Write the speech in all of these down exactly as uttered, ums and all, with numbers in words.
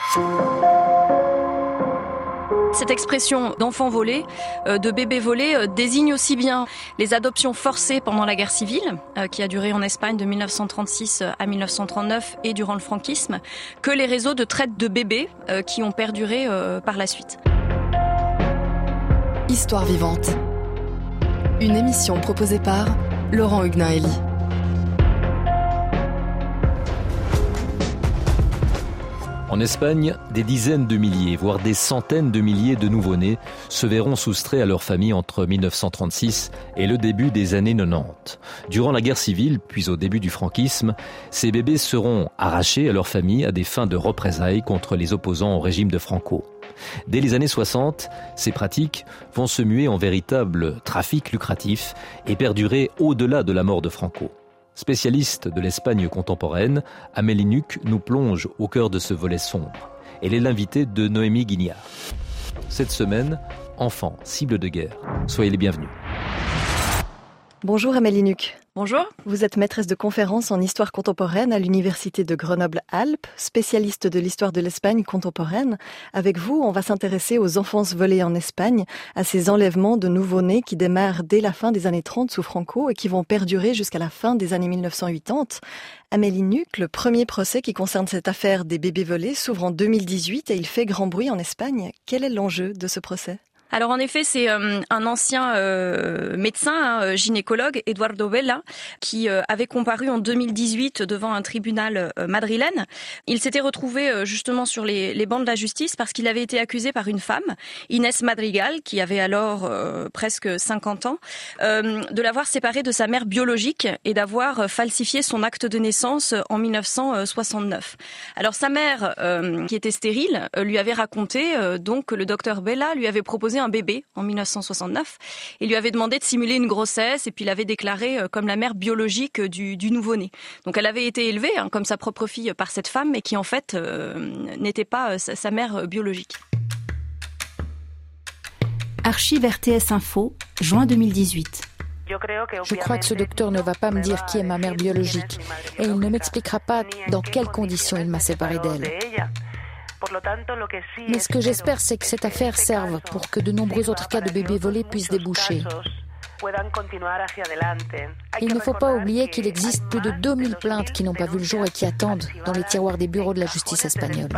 Cette expression d'enfant volé, de bébé volé, désigne aussi bien les adoptions forcées pendant la guerre civile, qui a duré en Espagne de mille neuf cent trente-six à mille neuf cent trente-neuf et durant le franquisme, que les réseaux de traite de bébés qui ont perduré par la suite. Histoire vivante. Une émission proposée par Laurent Huguenin-Hélie. En Espagne, des dizaines de milliers, voire des centaines de milliers de nouveau-nés se verront soustraits à leur famille entre mille neuf cent trente-six et le début des années quatre-vingt-dix. Durant la guerre civile, puis au début du franquisme, ces bébés seront arrachés à leur famille à des fins de représailles contre les opposants au régime de Franco. Dès les années soixante, ces pratiques vont se muer en véritable trafic lucratif et perdurer au-delà de la mort de Franco. Spécialiste de l'Espagne contemporaine, Amélie Nuc nous plonge au cœur de ce volet sombre. Elle est l'invitée de Noémie Guignard. Cette semaine, enfants, cible de guerre. Soyez les bienvenus. Bonjour Amélie Nuc. Bonjour. Vous êtes maîtresse de conférences en histoire contemporaine à l'université de Grenoble-Alpes, spécialiste de l'histoire de l'Espagne contemporaine. Avec vous, on va s'intéresser aux enfances volées en Espagne, à ces enlèvements de nouveau-nés qui démarrent dès la fin des années trente sous Franco et qui vont perdurer jusqu'à la fin des années mille neuf cent quatre-vingt-dix. Amélie Nuc, le premier procès qui concerne cette affaire des bébés volés s'ouvre en deux mille dix-huit et il fait grand bruit en Espagne. Quel est l'enjeu de ce procès ? Alors en effet, c'est euh, un ancien euh, médecin, hein, gynécologue, Eduardo Bella, qui euh, avait comparu en deux mille dix-huit devant un tribunal euh, madrilène. Il s'était retrouvé euh, justement sur les, les bancs de la justice parce qu'il avait été accusé par une femme, Inés Madrigal, qui avait alors euh, presque cinquante ans, euh, de l'avoir séparé de sa mère biologique et d'avoir falsifié son acte de naissance en mille neuf cent soixante-neuf. Alors sa mère, euh, qui était stérile, euh, lui avait raconté euh, donc que le docteur Bella lui avait proposé un bébé en mille neuf cent soixante-neuf et lui avait demandé de simuler une grossesse et puis l'avait déclaré comme la mère biologique du, du nouveau-né. Donc elle avait été élevée hein, comme sa propre fille par cette femme mais qui en fait euh, n'était pas euh, sa, sa mère biologique. Archive R T S Info, juin deux mille dix-huit. Je crois que ce docteur ne va pas me dire qui est ma mère biologique et il ne m'expliquera pas dans quelles conditions il m'a séparée d'elle. Mais ce que j'espère, c'est que cette affaire serve pour que de nombreux autres cas de bébés volés puissent déboucher. Il ne faut pas oublier qu'il existe plus de deux mille plaintes qui n'ont pas vu le jour et qui attendent dans les tiroirs des bureaux de la justice espagnole.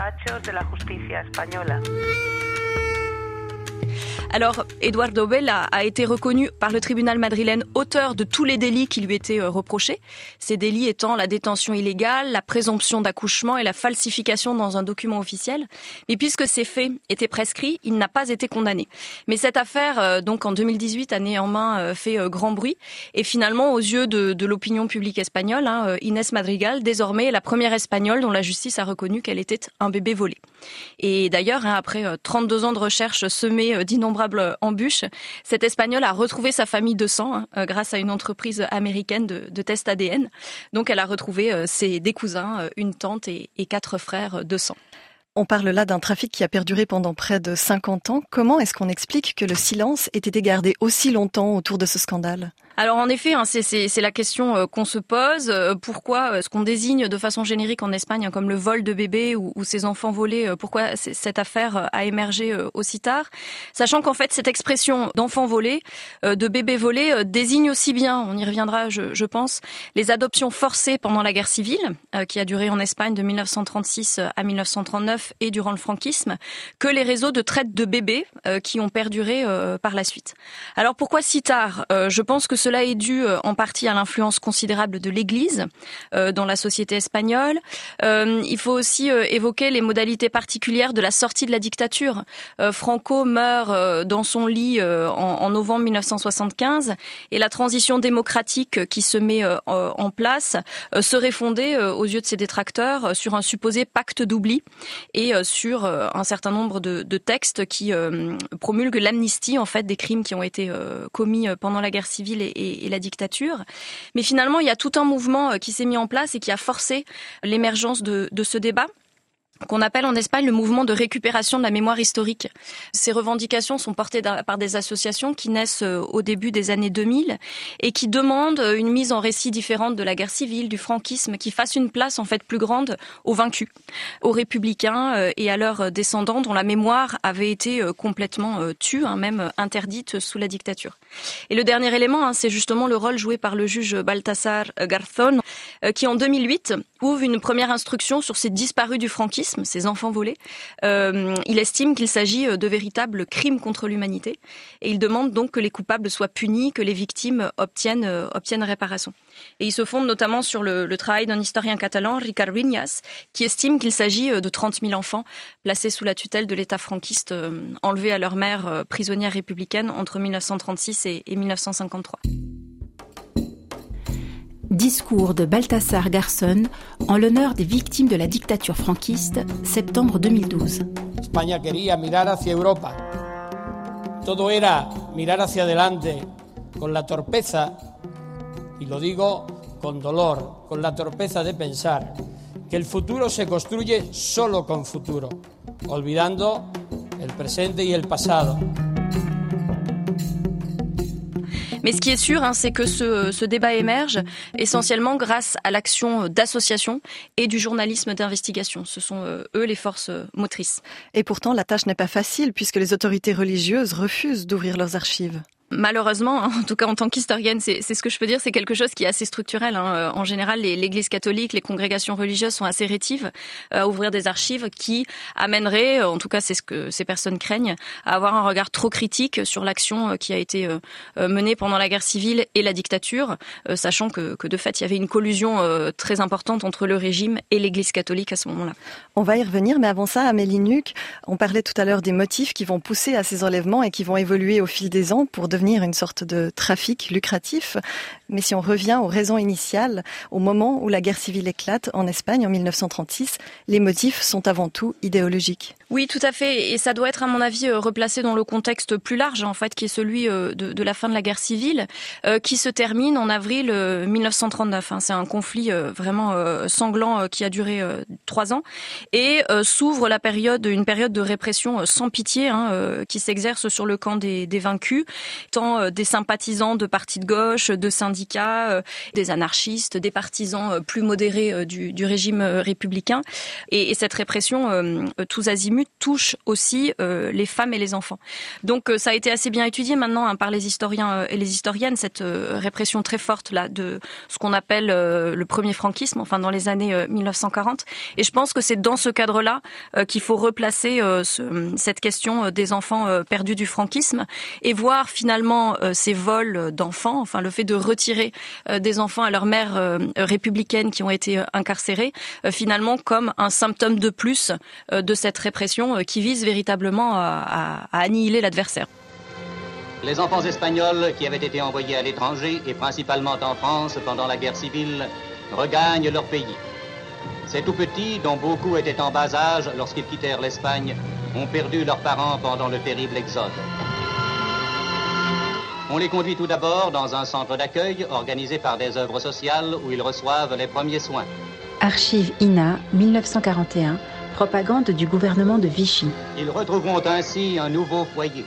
Alors, Eduardo Bella a été reconnu par le tribunal madrilène auteur de tous les délits qui lui étaient reprochés. Ces délits étant la détention illégale, la présomption d'accouchement et la falsification dans un document officiel. Mais puisque ces faits étaient prescrits, il n'a pas été condamné. Mais cette affaire, donc en deux mille dix-huit, a néanmoins fait grand bruit. Et finalement, aux yeux de, de l'opinion publique espagnole, hein, Inés Madrigal, désormais, est la première espagnole dont la justice a reconnu qu'elle était un bébé volé. Et d'ailleurs, hein, après trente-deux ans de recherche semée d'innombrables embûches, cette Espagnole a retrouvé sa famille de sang hein, grâce à une entreprise américaine de, de tests A D N. Donc elle a retrouvé euh, ses, des cousins, euh, une tante et, et quatre frères de sang. On parle là d'un trafic qui a perduré pendant près de cinquante ans. Comment est-ce qu'on explique que le silence ait été gardé aussi longtemps autour de ce scandale ? Alors en effet, hein, c'est, c'est, c'est la question qu'on se pose. Pourquoi ce qu'on désigne de façon générique en Espagne hein, comme le vol de bébés ou, ou ces enfants volés, pourquoi cette affaire a émergé aussi tard ? Sachant qu'en fait, cette expression d'enfants volés, de bébés volés, désigne aussi bien, on y reviendra je, je pense, les adoptions forcées pendant la guerre civile, qui a duré en Espagne de mille neuf cent trente-six à mille neuf cent trente-neuf et durant le franquisme, que les réseaux de traite de bébés qui ont perduré par la suite. Alors pourquoi si tard ? Je pense que ce Cela est dû en partie à l'influence considérable de l'Église euh, dans la société espagnole. Euh, il faut aussi euh, évoquer les modalités particulières de la sortie de la dictature. Euh, Franco meurt euh, dans son lit euh, en, en novembre mille neuf cent soixante-quinze et la transition démocratique qui se met euh, en place euh, serait fondée euh, aux yeux de ses détracteurs euh, sur un supposé pacte d'oubli et euh, sur euh, un certain nombre de, de textes qui euh, promulguent l'amnistie en fait des crimes qui ont été euh, commis pendant la guerre civile et Et, et la dictature. Mais finalement, il y a tout un mouvement qui s'est mis en place et qui a forcé l'émergence de, de ce débat. qu'on appelle en Espagne le mouvement de récupération de la mémoire historique. Ces revendications sont portées par des associations qui naissent au début des années deux mille et qui demandent une mise en récit différente de la guerre civile, du franquisme, qui fasse une place en fait plus grande aux vaincus, aux républicains et à leurs descendants dont la mémoire avait été complètement tue, hein, même interdite sous la dictature. Et le dernier élément, hein, c'est justement le rôle joué par le juge Baltasar Garzón, qui en deux mille huit ouvre une première instruction sur ces disparus du franquisme, ces enfants volés. Euh, il estime qu'il s'agit de véritables crimes contre l'humanité et il demande donc que les coupables soient punis, que les victimes obtiennent, euh, obtiennent réparation. Et il se fonde notamment sur le, le travail d'un historien catalan, Ricard Vinyes, qui estime qu'il s'agit de trente mille enfants placés sous la tutelle de l'État franquiste, euh, enlevés à leur mère euh, prisonnière républicaine entre mille neuf cent trente-six et, et mille neuf cent cinquante-trois. Discours de Baltasar Garzón en l'honneur des victimes de la dictature franquiste, septembre deux mille douze. España quería mirar hacia Europa. Todo era mirar hacia adelante con la torpeza, y lo digo con dolor, con la torpeza de pensar que el futuro se construye solo con futuro, olvidando el presente y el pasado. Mais ce qui est sûr, hein, c'est que ce, ce débat émerge essentiellement grâce à l'action d'associations et du journalisme d'investigation. Ce sont euh, eux les forces motrices. Et pourtant, la tâche n'est pas facile puisque les autorités religieuses refusent d'ouvrir leurs archives. Malheureusement, en tout cas en tant qu'historienne, c'est, c'est ce que je peux dire, c'est quelque chose qui est assez structurel. Hein. En général, les, l'Église catholique, les congrégations religieuses sont assez rétives à ouvrir des archives qui amèneraient, en tout cas c'est ce que ces personnes craignent, à avoir un regard trop critique sur l'action qui a été menée pendant la guerre civile et la dictature, sachant que, que de fait il y avait une collusion très importante entre le régime et l'Église catholique à ce moment-là. On va y revenir, mais avant ça, Amélie Nuc, on parlait tout à l'heure des motifs qui vont pousser à ces enlèvements et qui vont évoluer au fil des ans pour devenir une sorte de trafic lucratif. Mais si on revient aux raisons initiales, au moment où la guerre civile éclate en Espagne en mille neuf cent trente-six, les motifs sont avant tout idéologiques. Oui, tout à fait. Et ça doit être, à mon avis, replacé dans le contexte plus large, en fait, qui est celui de, de la fin de la guerre civile, euh, qui se termine en avril mille neuf cent trente-neuf. Hein. C'est un conflit euh, vraiment euh, sanglant euh, qui a duré euh, trois ans. Et euh, s'ouvre la période, une période de répression euh, sans pitié, hein, euh, qui s'exerce sur le camp des, des vaincus, tant euh, des sympathisants de partis de gauche, de syndicats, euh, des anarchistes, des partisans euh, plus modérés euh, du, du régime euh, républicain. Et, et cette répression, euh, tous azimuts, touche aussi euh, les femmes et les enfants. Donc euh, ça a été assez bien étudié maintenant hein, par les historiens euh, et les historiennes, cette euh, répression très forte là de ce qu'on appelle euh, le premier franquisme, enfin dans les années euh, mille neuf cent quarante. Et je pense que c'est dans ce cadre-là euh, qu'il faut replacer euh, ce, cette question euh, des enfants euh, perdus du franquisme et voir finalement euh, ces vols d'enfants, enfin le fait de retirer euh, des enfants à leurs mères euh, républicaines qui ont été euh, incarcérées, euh, finalement comme un symptôme de plus euh, de cette répression qui vise véritablement à, à, à annihiler l'adversaire. Les enfants espagnols qui avaient été envoyés à l'étranger, et principalement en France pendant la guerre civile, regagnent leur pays. Ces tout-petits, dont beaucoup étaient en bas âge lorsqu'ils quittèrent l'Espagne, ont perdu leurs parents pendant le terrible exode. On les conduit tout d'abord dans un centre d'accueil organisé par des œuvres sociales où ils reçoivent les premiers soins. Archives I N A, mille neuf cent quarante et un. Propagande du gouvernement de Vichy. Ils retrouveront ainsi un nouveau foyer.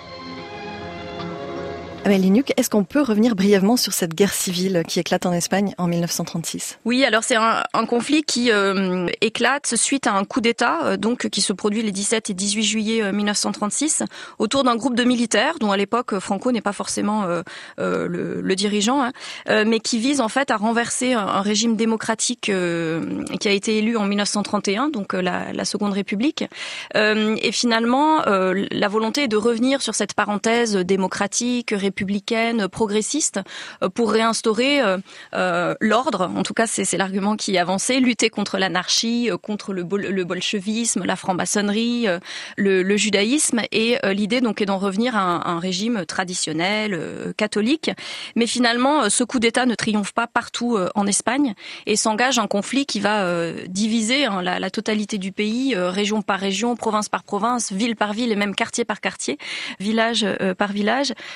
Amélie Nuc, est-ce qu'on peut revenir brièvement sur cette guerre civile qui éclate en Espagne en mille neuf cent trente-six ? Oui, alors c'est un, un conflit qui euh, éclate suite à un coup d'État, euh, donc qui se produit les dix-sept et dix-huit juillet euh, mille neuf cent trente-six, autour d'un groupe de militaires, dont à l'époque Franco n'est pas forcément euh, euh, le, le dirigeant, hein, euh, mais qui vise en fait à renverser un, un régime démocratique euh, qui a été élu en mille neuf cent trente et un, donc euh, la, la Seconde République. Euh, et finalement, euh, la volonté est de revenir sur cette parenthèse démocratique, républicaine, républicaine, progressiste, pour réinstaurer euh, euh, l'ordre. En tout cas, c'est, c'est l'argument qui est avancé. Lutter contre l'anarchie, euh, contre le, bol- le bolchevisme, la franc-maçonnerie, euh, le, le judaïsme. Et euh, l'idée donc est d'en revenir à un, un régime traditionnel, euh, catholique. Mais finalement, ce coup d'État ne triomphe pas partout euh, en Espagne et s'engage un conflit qui va euh, diviser hein, la, la totalité du pays, euh, région par région, province par province, ville par ville et même quartier par quartier, village euh, par village, euh, qui va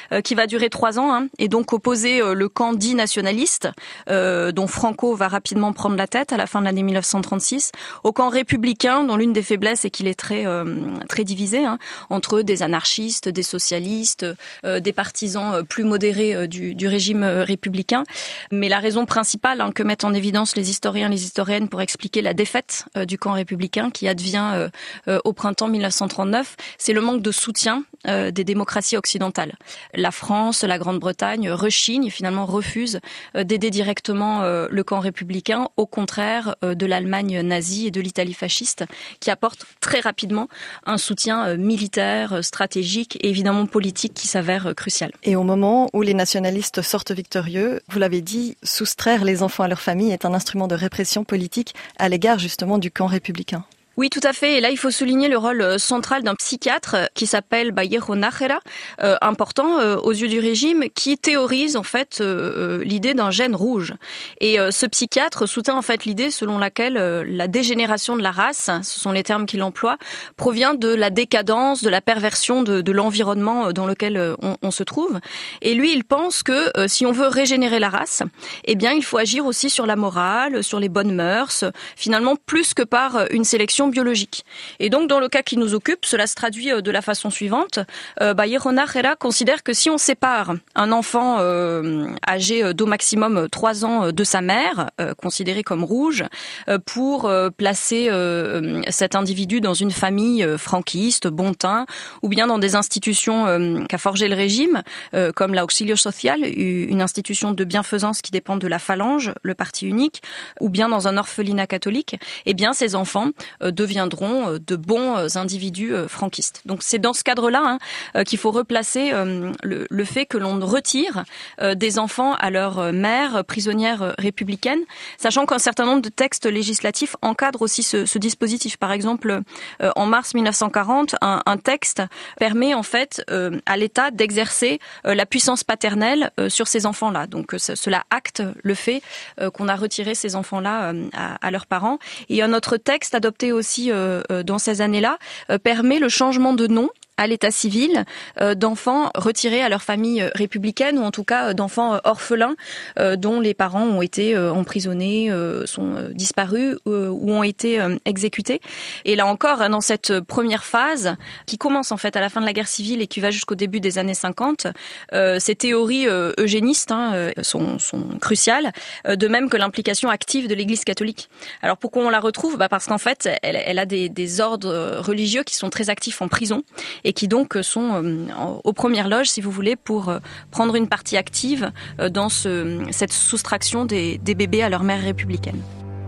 duré trois ans hein, et donc opposé euh, le camp dit nationaliste, euh, dont Franco va rapidement prendre la tête à la fin de l'année mille neuf cent trente-six, au camp républicain, dont l'une des faiblesses est qu'il est très euh, très divisé hein, entre des anarchistes, des socialistes, euh, des partisans plus modérés euh, du, du régime républicain. Mais la raison principale hein, que mettent en évidence les historiens, les historiennes pour expliquer la défaite euh, du camp républicain qui advient euh, euh, au printemps mille neuf cent trente-neuf, c'est le manque de soutien euh, des démocraties occidentales. La France, la Grande-Bretagne rechignent et finalement refusent euh, d'aider directement euh, le camp républicain, au contraire euh, de l'Allemagne nazie et de l'Italie fasciste, qui apportent très rapidement un soutien euh, militaire, euh, stratégique et évidemment politique qui s'avère euh, crucial. Et au moment où les nationalistes sortent victorieux, vous l'avez dit, soustraire les enfants à leur famille est un instrument de répression politique à l'égard justement du camp républicain. Oui, tout à fait. Et là, il faut souligner le rôle central d'un psychiatre qui s'appelle Vallejo Nájera, euh, important euh, aux yeux du régime, qui théorise en fait euh, l'idée d'un gène rouge. Et euh, ce psychiatre soutient en fait l'idée selon laquelle euh, la dégénération de la race, ce sont les termes qu'il emploie, provient de la décadence, de la perversion de, de l'environnement dans lequel euh, on, on se trouve. Et lui, il pense que euh, si on veut régénérer la race, eh bien, il faut agir aussi sur la morale, sur les bonnes mœurs, finalement plus que par une sélection biologique. Et donc, dans le cas qui nous occupe, cela se traduit de la façon suivante. Euh, Vallejo Nájera considère que si on sépare un enfant euh, âgé d'au maximum trois ans de sa mère, euh, considéré comme rouge, euh, pour euh, placer euh, cet individu dans une famille euh, franquiste, bon teint, ou bien dans des institutions euh, qu'a forgé le régime, euh, comme l'Auxilio Social, une institution de bienfaisance qui dépend de la Phalange, le parti unique, ou bien dans un orphelinat catholique, eh bien, ces enfants euh, deviendront de bons individus franquistes. Donc c'est dans ce cadre-là hein, qu'il faut replacer euh, le, le fait que l'on retire euh, des enfants à leur mère prisonnière républicaine, sachant qu'un certain nombre de textes législatifs encadrent aussi ce, ce dispositif. Par exemple, euh, en mars mille neuf cent quarante, un, un texte permet en fait euh, à l'État d'exercer euh, la puissance paternelle euh, sur ces enfants-là. Donc euh, cela acte le fait euh, qu'on a retiré ces enfants-là euh, à, à leurs parents. Et un autre texte adopté aussi aussi euh, dans ces années-là, euh, permet le changement de nom à l'état civil euh, d'enfants retirés à leur famille républicaine ou en tout cas euh, d'enfants euh, orphelins euh, dont les parents ont été euh, emprisonnés, euh, sont euh, disparus euh, ou ont été euh, exécutés. Et là encore, hein, dans cette première phase qui commence en fait à la fin de la guerre civile et qui va jusqu'au début des années cinquante, euh, ces théories euh, eugénistes hein, euh, sont, sont cruciales, euh, de même que l'implication active de l'Église catholique. Alors pourquoi on la retrouve ? Bah parce qu'en fait, elle, elle a des, des ordres religieux qui sont très actifs en prison et qui donc sont euh, aux premières loges, si vous voulez, pour euh, prendre une partie active euh, dans ce, cette soustraction des, des bébés à leur mère républicaine.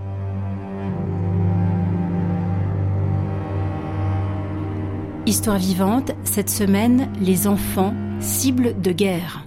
Histoire vivante, cette semaine, les enfants, cibles de guerre.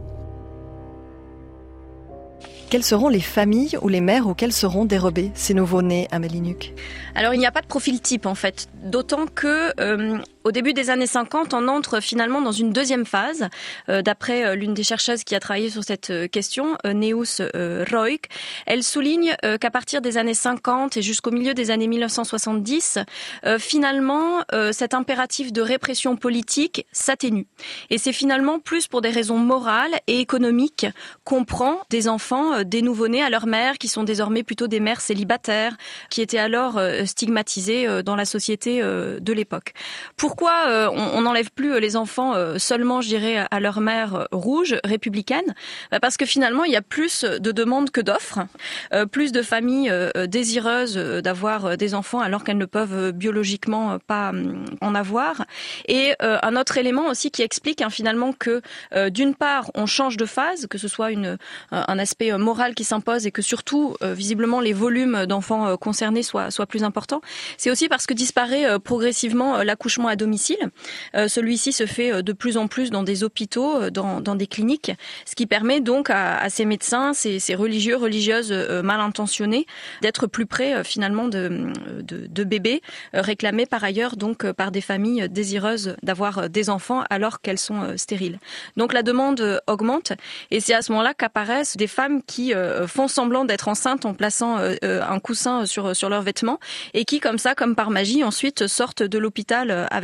Quelles seront les familles ou les mères auxquelles seront dérobés ces nouveaux-nés, Amélie Nuc ? Alors, il n'y a pas de profil type, en fait. D'autant que, euh, au début des années cinquante, on entre finalement dans une deuxième phase. Euh, d'après euh, l'une des chercheuses qui a travaillé sur cette euh, question, euh, Neus euh, Roig, elle souligne euh, qu'à partir des années cinquante et jusqu'au milieu des années mille neuf cent soixante-dix, euh, finalement, euh, cet impératif de répression politique s'atténue. Et c'est finalement plus pour des raisons morales et économiques qu'on prend des enfants, euh, des nouveau-nés à leur mère, qui sont désormais plutôt des mères célibataires, qui étaient alors euh, stigmatisées euh, dans la société de l'époque. Pourquoi euh, on n'enlève plus les enfants euh, seulement, je dirais, à leur mère rouge, républicaine ? Bah parce que finalement, il y a plus de demandes que d'offres, euh, plus de familles euh, désireuses d'avoir des enfants alors qu'elles ne peuvent biologiquement pas euh, en avoir. Et euh, un autre élément aussi qui explique hein, finalement que euh, d'une part, on change de phase, que ce soit une, un aspect moral qui s'impose et que surtout, euh, visiblement, les volumes d'enfants concernés soient, soient plus importants. C'est aussi parce que disparaît euh, progressivement euh, l'accouchement à domicile. Euh, celui-ci se fait euh, de plus en plus dans des hôpitaux, euh, dans, dans des cliniques, ce qui permet donc à, à ces médecins, ces, ces religieux, religieuses euh, mal intentionnés, d'être plus près euh, finalement de, de, de bébés, euh, réclamés par ailleurs donc euh, par des familles désireuses d'avoir euh, des enfants alors qu'elles sont euh, stériles. Donc la demande euh, augmente et c'est à ce moment-là qu'apparaissent des femmes qui euh, font semblant d'être enceintes en plaçant euh, un coussin sur, sur leurs vêtements et qui comme ça, comme par magie, ensuite sortent de l'hôpital avec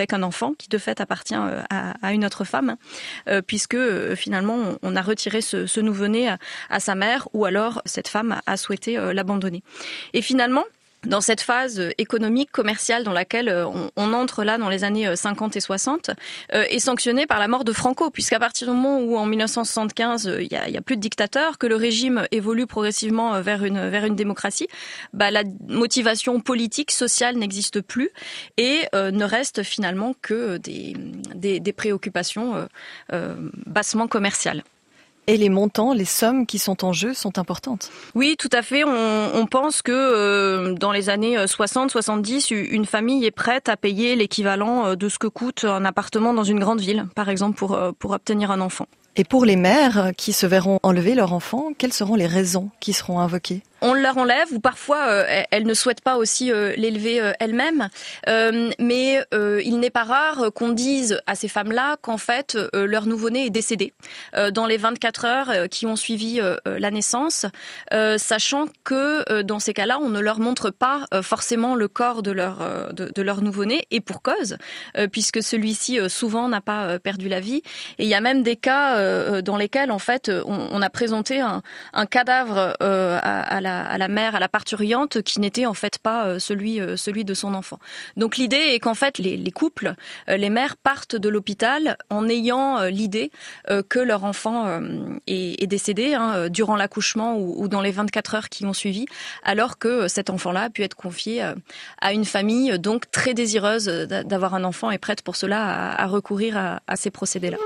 avec un enfant qui de fait appartient à, à une autre femme, euh, puisque euh, finalement on a retiré ce, ce nouveau-né à, à sa mère, ou alors cette femme a souhaité euh, l'abandonner. Et finalement, dans cette phase économique, commerciale dans laquelle on, on entre là dans les années cinquante et soixante, euh, est sanctionné par la mort de Franco, puisqu'à partir du moment où en mille neuf cent soixante-quinze il y a, il y a plus de dictateur, que le régime évolue progressivement vers une vers une démocratie, bah la motivation politique, sociale n'existe plus et euh, ne reste finalement que des des, des préoccupations euh, euh, bassement commerciales. Et les montants, les sommes qui sont en jeu sont importantes. Oui, tout à fait. On, on pense que euh, dans les années soixante soixante-dix, une famille est prête à payer l'équivalent de ce que coûte un appartement dans une grande ville, par exemple, pour, pour obtenir un enfant. Et pour les mères qui se verront enlever leur enfant, quelles seront les raisons qui seront invoquées ? On leur enlève, ou parfois euh, elles ne souhaitent pas aussi euh, l'élever euh, elles-mêmes. Euh, mais euh, il n'est pas rare qu'on dise à ces femmes-là qu'en fait euh, leur nouveau-né est décédé euh, dans les vingt-quatre heures euh, qui ont suivi euh, la naissance, euh, sachant que euh, dans ces cas-là, on ne leur montre pas euh, forcément le corps de leur euh, de, de leur nouveau-né, et pour cause, euh, puisque celui-ci euh, souvent n'a pas euh, perdu la vie. Et il y a même des cas euh, dans lesquels en fait on, on a présenté un, un cadavre euh, à, à la à la mère, à la parturiente, qui n'était en fait pas celui celui de son enfant. Donc l'idée est qu'en fait les, les couples, les mères partent de l'hôpital en ayant l'idée que leur enfant est, est décédé hein, durant l'accouchement ou, ou dans les vingt-quatre heures qui ont suivi, alors que cet enfant-là a pu être confié à une famille donc très désireuse d'avoir un enfant et prête pour cela à, à recourir à, à ces procédés-là.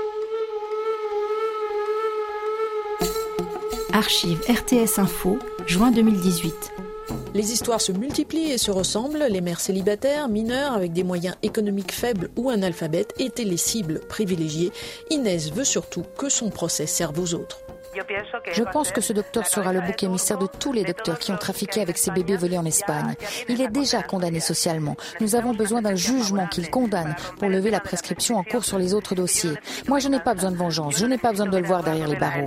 Archives R T S Info, juin deux mille dix-huit. Les histoires se multiplient et se ressemblent. Les mères célibataires, mineures, avec des moyens économiques faibles ou analphabètes étaient les cibles privilégiées. Inès veut surtout que son procès serve aux autres. Je pense que ce docteur sera le bouc émissaire de tous les docteurs qui ont trafiqué avec ces bébés volés en Espagne. Il est déjà condamné socialement. Nous avons besoin d'un jugement qu'il condamne pour lever la prescription en cours sur les autres dossiers. Moi, je n'ai pas besoin de vengeance. Je n'ai pas besoin de le voir derrière les barreaux.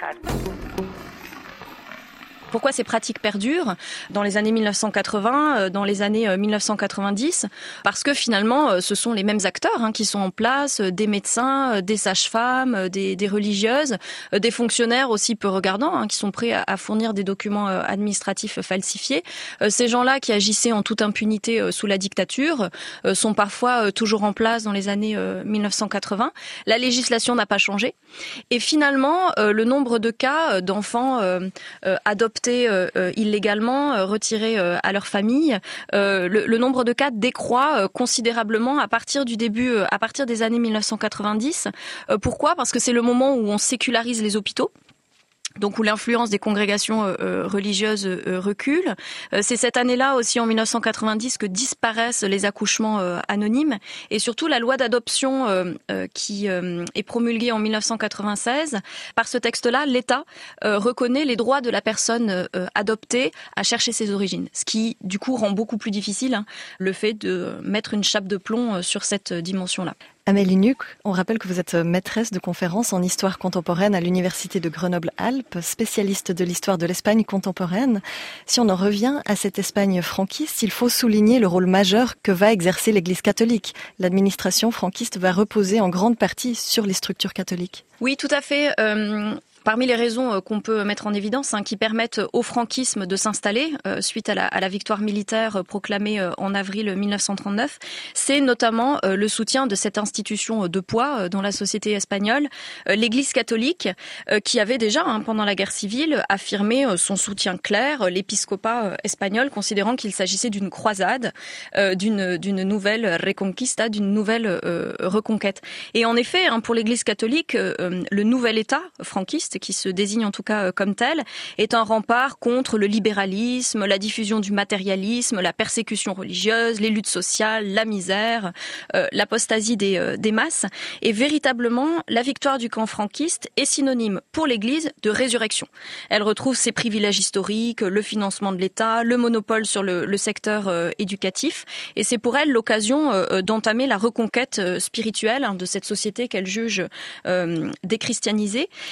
Pourquoi ces pratiques perdurent dans les années mille neuf cent quatre-vingts, dans les années mille neuf cent quatre-vingt-dix? Parce que finalement, ce sont les mêmes acteurs hein, qui sont en place, des médecins, des sages-femmes, des, des religieuses, des fonctionnaires aussi peu regardants, hein, qui sont prêts à, à fournir des documents administratifs falsifiés. Ces gens-là qui agissaient en toute impunité sous la dictature sont parfois toujours en place dans les années mille neuf cent quatre-vingts. La législation n'a pas changé. Et finalement, le nombre de cas d'enfants adoptés Euh, euh, illégalement, euh, retirés euh, à leur famille, euh, le, le nombre de cas décroît euh, considérablement à partir du début, euh, à partir des années mille neuf cent quatre-vingt-dix. Euh, pourquoi ? Parce que c'est le moment où on sécularise les hôpitaux. Donc où l'influence des congrégations euh, religieuses euh, recule. Euh, c'est cette année-là aussi, en mille neuf cent quatre-vingt-dix, que disparaissent les accouchements euh, anonymes. Et surtout, la loi d'adoption euh, euh, qui euh, est promulguée en mille neuf cent quatre-vingt-seize, par ce texte-là, l'État euh, reconnaît les droits de la personne euh, adoptée à chercher ses origines. Ce qui, du coup, rend beaucoup plus difficile hein, le fait de mettre une chape de plomb euh, sur cette dimension-là. Amélie Nuc, on rappelle que vous êtes maîtresse de conférences en histoire contemporaine à l'Université de Grenoble-Alpes, spécialiste de l'histoire de l'Espagne contemporaine. Si on en revient à cette Espagne franquiste, il faut souligner le rôle majeur que va exercer l'Église catholique. L'administration franquiste va reposer en grande partie sur les structures catholiques. Oui, tout à fait. Euh... Parmi les raisons qu'on peut mettre en évidence, hein, qui permettent au franquisme de s'installer euh, suite à la, à la victoire militaire proclamée euh, en avril mille neuf cent trente-neuf, c'est notamment euh, le soutien de cette institution de poids euh, dans la société espagnole, euh, l'Église catholique, euh, qui avait déjà, hein, pendant la guerre civile, affirmé euh, son soutien clair, euh, l'épiscopat euh, espagnol, considérant qu'il s'agissait d'une croisade, euh, d'une, d'une nouvelle reconquista, d'une nouvelle euh, reconquête. Et en effet, hein, pour l'Église catholique, euh, le nouvel État franquiste, qui se désigne en tout cas comme tel, est un rempart contre le libéralisme, la diffusion du matérialisme, la persécution religieuse, les luttes sociales, la misère, euh, l'apostasie des, euh, des masses. Et véritablement, la victoire du camp franquiste est synonyme pour l'Église de résurrection. Elle retrouve ses privilèges historiques, le financement de l'État, le monopole sur le, le secteur euh, éducatif. Et c'est pour elle l'occasion euh, d'entamer la reconquête euh, spirituelle hein, de cette société qu'elle juge euh, déchristianisée. Et euh,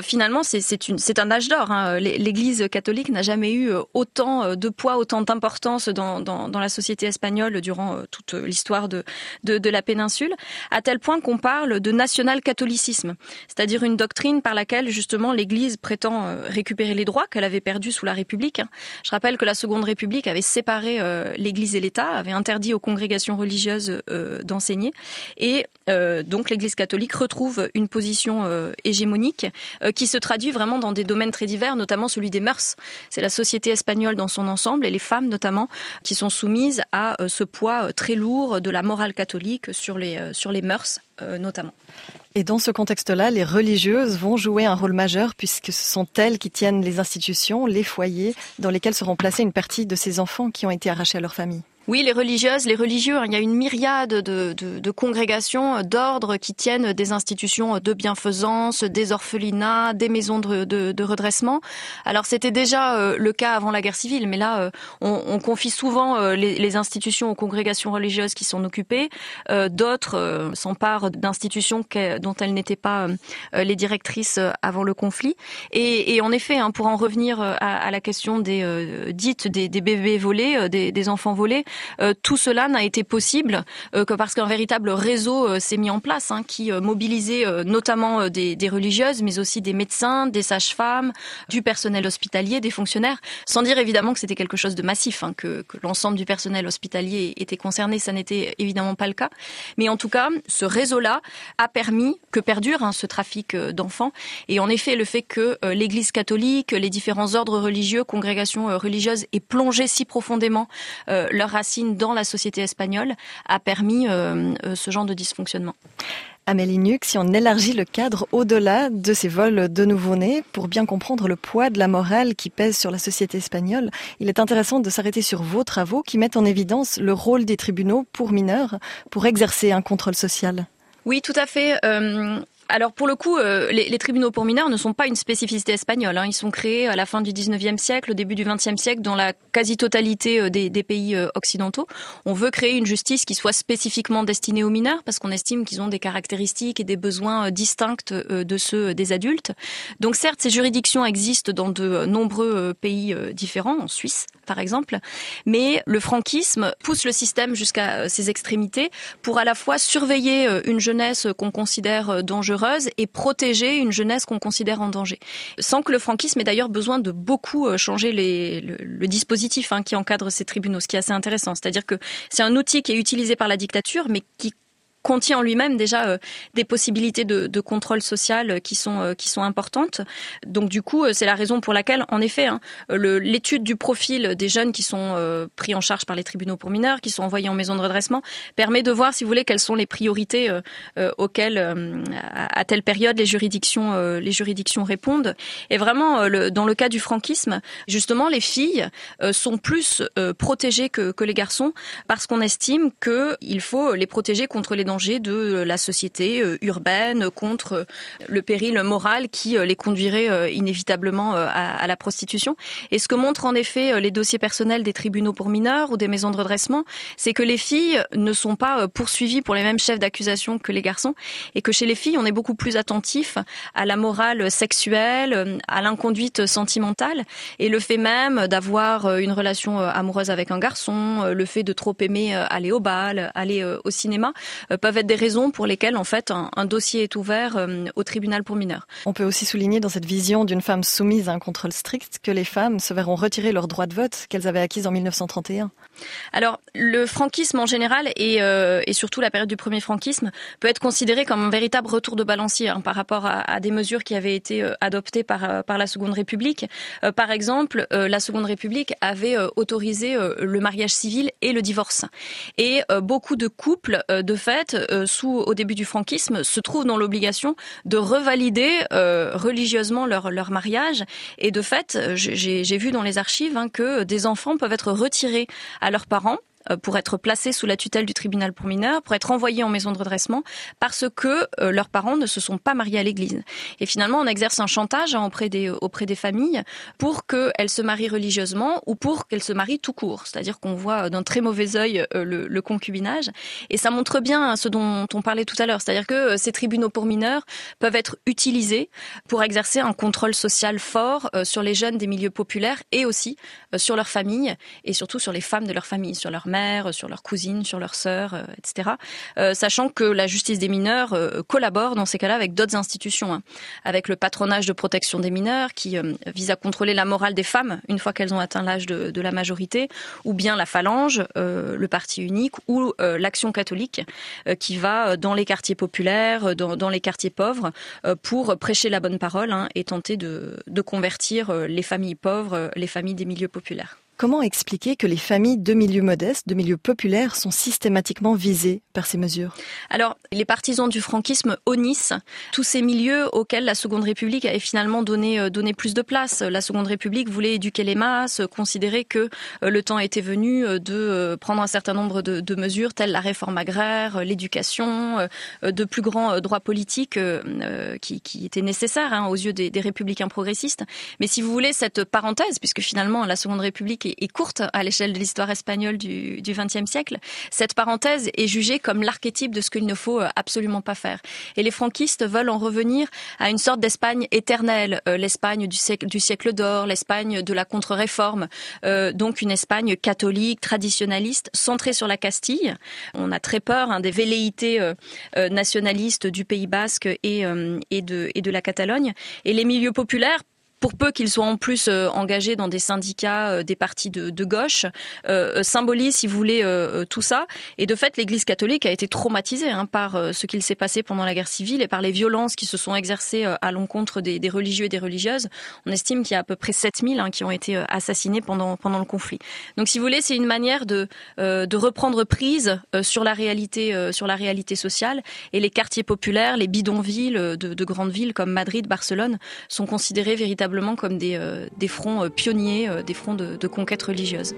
finalement, c'est, c'est, une, c'est un âge d'or. Hein. L'Église catholique n'a jamais eu autant de poids, autant d'importance dans, dans, dans la société espagnole durant toute l'histoire de, de, de la péninsule, à tel point qu'on parle de national-catholicisme, c'est-à-dire une doctrine par laquelle justement l'Église prétend récupérer les droits qu'elle avait perdus sous la République. Je rappelle que la Seconde République avait séparé euh, l'Église et l'État, avait interdit aux congrégations religieuses euh, d'enseigner, et euh, donc l'Église catholique retrouve une position euh, hégémonique euh, qui se traduit vraiment dans des domaines très divers, notamment celui des mœurs. C'est la société espagnole dans son ensemble, et les femmes notamment, qui sont soumises à euh, ce poids euh, très lourd de la morale catholique sur les, euh, sur les mœurs euh, notamment. Et dans ce contexte-là, les religieuses vont jouer un rôle majeur puisque ce sont elles qui tiennent les institutions, les foyers dans lesquels seront placés une partie de ces enfants qui ont été arrachés à leur famille. Oui, les religieuses, les religieux, il y a une myriade de, de, de congrégations, d'ordres qui tiennent des institutions de bienfaisance, des orphelinats, des maisons de, de, de redressement. Alors c'était déjà euh, le cas avant la guerre civile, mais là euh, on, on confie souvent euh, les, les institutions aux congrégations religieuses qui s'en occupaient. Euh, d'autres euh, s'emparent d'institutions dont elles n'étaient pas euh, les directrices avant le conflit. Et, et en effet, hein, pour en revenir à, à la question des euh, dites des, des bébés volés, des, des enfants volés, Euh, tout cela n'a été possible euh, que parce qu'un véritable réseau euh, s'est mis en place, hein, qui euh, mobilisait euh, notamment euh, des, des religieuses, mais aussi des médecins, des sages-femmes, du personnel hospitalier, des fonctionnaires, sans dire évidemment que c'était quelque chose de massif, hein, que, que l'ensemble du personnel hospitalier était concerné, ça n'était évidemment pas le cas. Mais en tout cas, ce réseau-là a permis que perdure hein, ce trafic euh, d'enfants. Et en effet, le fait que euh, l'Église catholique, les différents ordres religieux, congrégations euh, religieuses aient plongé si profondément euh, leur racine dans la société espagnole a permis euh, euh, ce genre de dysfonctionnement. Amélie Nuc, si on élargit le cadre au-delà de ces vols de nouveau-nés, pour bien comprendre le poids de la morale qui pèse sur la société espagnole, il est intéressant de s'arrêter sur vos travaux qui mettent en évidence le rôle des tribunaux pour mineurs pour exercer un contrôle social. Oui, tout à fait. Euh... Alors pour le coup, euh, les, les tribunaux pour mineurs ne sont pas une spécificité espagnole. Hein. Ils sont créés à la fin du dix-neuvième siècle, au début du vingtième siècle, dans la quasi-totalité des, des pays euh, occidentaux. On veut créer une justice qui soit spécifiquement destinée aux mineurs, parce qu'on estime qu'ils ont des caractéristiques et des besoins euh, distincts euh, de ceux des adultes. Donc certes, ces juridictions existent dans de nombreux euh, pays euh, différents, en Suisse par exemple, mais le franquisme pousse le système jusqu'à euh, ses extrémités pour à la fois surveiller euh, une jeunesse qu'on considère euh, dangereuse et protéger une jeunesse qu'on considère en danger. Sans que le franquisme ait d'ailleurs besoin de beaucoup changer les, le, le dispositif hein, qui encadre ces tribunaux, ce qui est assez intéressant. C'est-à-dire que c'est un outil qui est utilisé par la dictature, mais qui contient en lui-même déjà euh, des possibilités de, de contrôle social qui sont euh, qui sont importantes. Donc du coup, euh, c'est la raison pour laquelle, en effet, hein, le, l'étude du profil des jeunes qui sont euh, pris en charge par les tribunaux pour mineurs, qui sont envoyés en maison de redressement, permet de voir, si vous voulez, quelles sont les priorités euh, euh, auxquelles, euh, à, à telle période, les juridictions euh, les juridictions répondent. Et vraiment, euh, le, dans le cas du franquisme, justement, les filles euh, sont plus euh, protégées que, que les garçons, parce qu'on estime qu'il faut les protéger contre les dangers de la société urbaine, contre le péril moral qui les conduirait inévitablement à, à la prostitution. Et ce que montrent en effet les dossiers personnels des tribunaux pour mineurs ou des maisons de redressement, c'est que les filles ne sont pas poursuivies pour les mêmes chefs d'accusation que les garçons, et que chez les filles, on est beaucoup plus attentif à la morale sexuelle, à l'inconduite sentimentale, et le fait même d'avoir une relation amoureuse avec un garçon, le fait de trop aimer aller au bal, aller au cinéma, peuvent être des raisons pour lesquelles en fait un, un dossier est ouvert euh, au tribunal pour mineurs. On peut aussi souligner dans cette vision d'une femme soumise à un contrôle strict que les femmes se verront retirer leur droit de vote qu'elles avaient acquis en dix-neuf cent trente et un. Alors le franquisme en général et, euh, et surtout la période du premier franquisme peut être considéré comme un véritable retour de balancier hein, par rapport à, à des mesures qui avaient été euh, adoptées par, euh, par la Seconde République. Euh, par exemple, euh, la Seconde République avait euh, autorisé euh, le mariage civil et le divorce. Et euh, beaucoup de couples, euh, de fait, Euh, sous au début du franquisme, se trouvent dans l'obligation de revalider euh, religieusement leur leur mariage. Et de fait, j'ai, j'ai vu dans les archives hein, que des enfants peuvent être retirés à leurs parents pour être placés sous la tutelle du tribunal pour mineurs, pour être envoyés en maison de redressement, parce que euh, leurs parents ne se sont pas mariés à l'église. Et finalement, on exerce un chantage hein, auprès des, auprès des familles pour qu'elles se marient religieusement ou pour qu'elles se marient tout court. C'est-à-dire qu'on voit d'un très mauvais œil euh, le, le concubinage. Et ça montre bien hein, ce dont on parlait tout à l'heure. C'est-à-dire que euh, ces tribunaux pour mineurs peuvent être utilisés pour exercer un contrôle social fort euh, sur les jeunes des milieux populaires et aussi euh, sur leurs familles et surtout sur les femmes de leur famille, sur leur mère, sur leurs cousines, sur leurs sœurs, euh, et cetera. Euh, sachant que la justice des mineurs euh, collabore dans ces cas-là avec d'autres institutions, hein, avec le patronage de protection des mineurs qui euh, vise à contrôler la morale des femmes une fois qu'elles ont atteint l'âge de, de la majorité, ou bien la Phalange, euh, le parti unique, ou euh, l'Action catholique euh, qui va dans les quartiers populaires, dans, dans les quartiers pauvres, euh, pour prêcher la bonne parole hein, et tenter de, de convertir euh, les familles pauvres, euh, les familles des milieux populaires. Comment expliquer que les familles de milieux modestes, de milieux populaires, sont systématiquement visées par ces mesures ? Alors, les partisans du franquisme honnissent tous ces milieux auxquels la Seconde République avait finalement donné, donné plus de place. La Seconde République voulait éduquer les masses, considérer que le temps était venu de prendre un certain nombre de, de mesures telles la réforme agraire, l'éducation, de plus grands droits politiques qui, qui étaient nécessaires hein, aux yeux des, des républicains progressistes. Mais si vous voulez, cette parenthèse, puisque finalement la Seconde République est courte à l'échelle de l'histoire espagnole du, du vingtième siècle, cette parenthèse est jugée comme l'archétype de ce qu'il ne faut absolument pas faire. Et les franquistes veulent en revenir à une sorte d'Espagne éternelle, euh, l'Espagne du siècle, du siècle d'or, l'Espagne de la contre-réforme, euh, donc une Espagne catholique, traditionnaliste, centrée sur la Castille. On a très peur hein, des velléités euh, euh, nationalistes du Pays Basque et, euh, et, de, et de la Catalogne. Et les milieux populaires, pour peu qu'ils soient en plus euh, engagés dans des syndicats, euh, des partis de, de gauche, euh, symbolisent, si vous voulez, euh, tout ça. Et de fait, l'Église catholique a été traumatisée hein, par euh, ce qu'il s'est passé pendant la guerre civile et par les violences qui se sont exercées euh, à l'encontre des, des religieux et des religieuses. On estime qu'il y a à peu près sept mille hein, qui ont été euh, assassinés pendant, pendant le conflit. Donc, si vous voulez, c'est une manière de, euh, de reprendre prise euh, sur la réalité, euh, sur la réalité sociale. Et les quartiers populaires, les bidonvilles de, de grandes villes comme Madrid, Barcelone, sont considérés véritablement comme des, euh, des fronts euh, pionniers, euh, des fronts de, de conquête religieuse.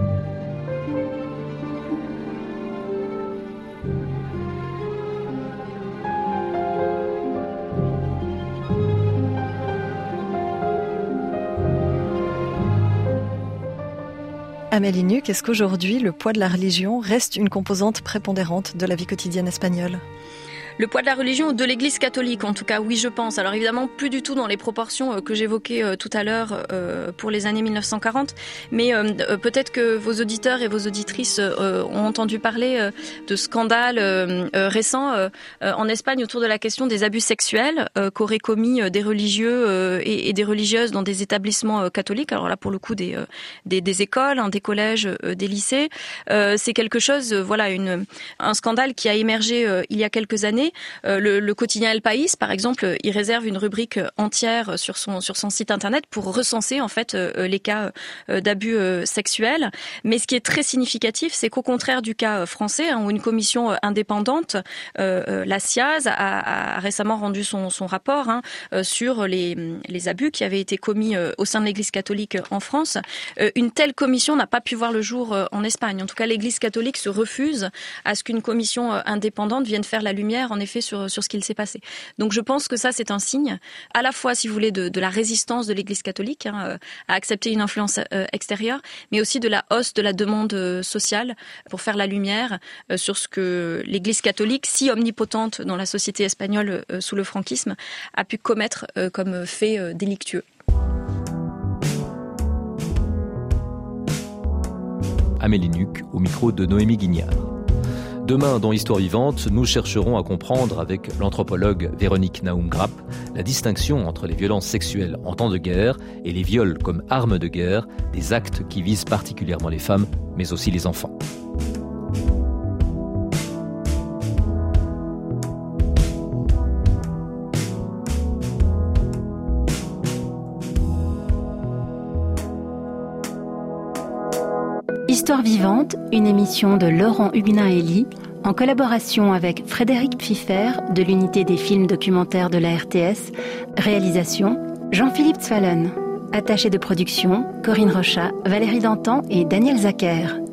Amélie Nuc, est-ce qu'aujourd'hui, le poids de la religion reste une composante prépondérante de la vie quotidienne espagnole ? Le poids de la religion ou de l'Église catholique, en tout cas, oui, je pense. Alors évidemment, plus du tout dans les proportions que j'évoquais tout à l'heure pour les années mille neuf cent quarante, mais peut-être que vos auditeurs et vos auditrices ont entendu parler de scandales récents en Espagne autour de la question des abus sexuels qu'auraient commis des religieux et des religieuses dans des établissements catholiques. Alors là, pour le coup, des, des, des écoles, des collèges, des lycées. C'est quelque chose, voilà, une, un scandale qui a émergé il y a quelques années. Euh, le, le quotidien El País, par exemple, il réserve une rubrique entière sur son sur son site internet pour recenser en fait euh, les cas euh, d'abus euh, sexuels. Mais ce qui est très significatif, c'est qu'au contraire du cas français, hein, où une commission indépendante, euh, la C I A Z, a, a récemment rendu son, son rapport hein, sur les les abus qui avaient été commis euh, au sein de l'Église catholique en France. Euh, une telle commission n'a pas pu voir le jour euh, en Espagne. En tout cas, l'Église catholique se refuse à ce qu'une commission euh, indépendante vienne faire la lumière en effet sur, sur ce qu'il s'est passé. Donc je pense que ça c'est un signe à la fois si vous voulez de, de la résistance de l'Église catholique hein, à accepter une influence euh, extérieure, mais aussi de la hausse de la demande euh, sociale pour faire la lumière euh, sur ce que l'Église catholique, si omnipotente dans la société espagnole euh, sous le franquisme, a pu commettre euh, comme fait euh, délictueux. Amélie Nuc au micro de Noémie Guignard. Demain, dans Histoire vivante, nous chercherons à comprendre avec l'anthropologue Véronique Naum-Grapp la distinction entre les violences sexuelles en temps de guerre et les viols comme armes de guerre, des actes qui visent particulièrement les femmes, mais aussi les enfants. Histoire vivante, une émission de Laurent Huguenin-Elie, en collaboration avec Frédéric Pfiffer de l'unité des films documentaires de la R T S, réalisation Jean-Philippe Zwallen, attaché de production Corinne Rochat, Valérie Dantan et Daniel Zacher.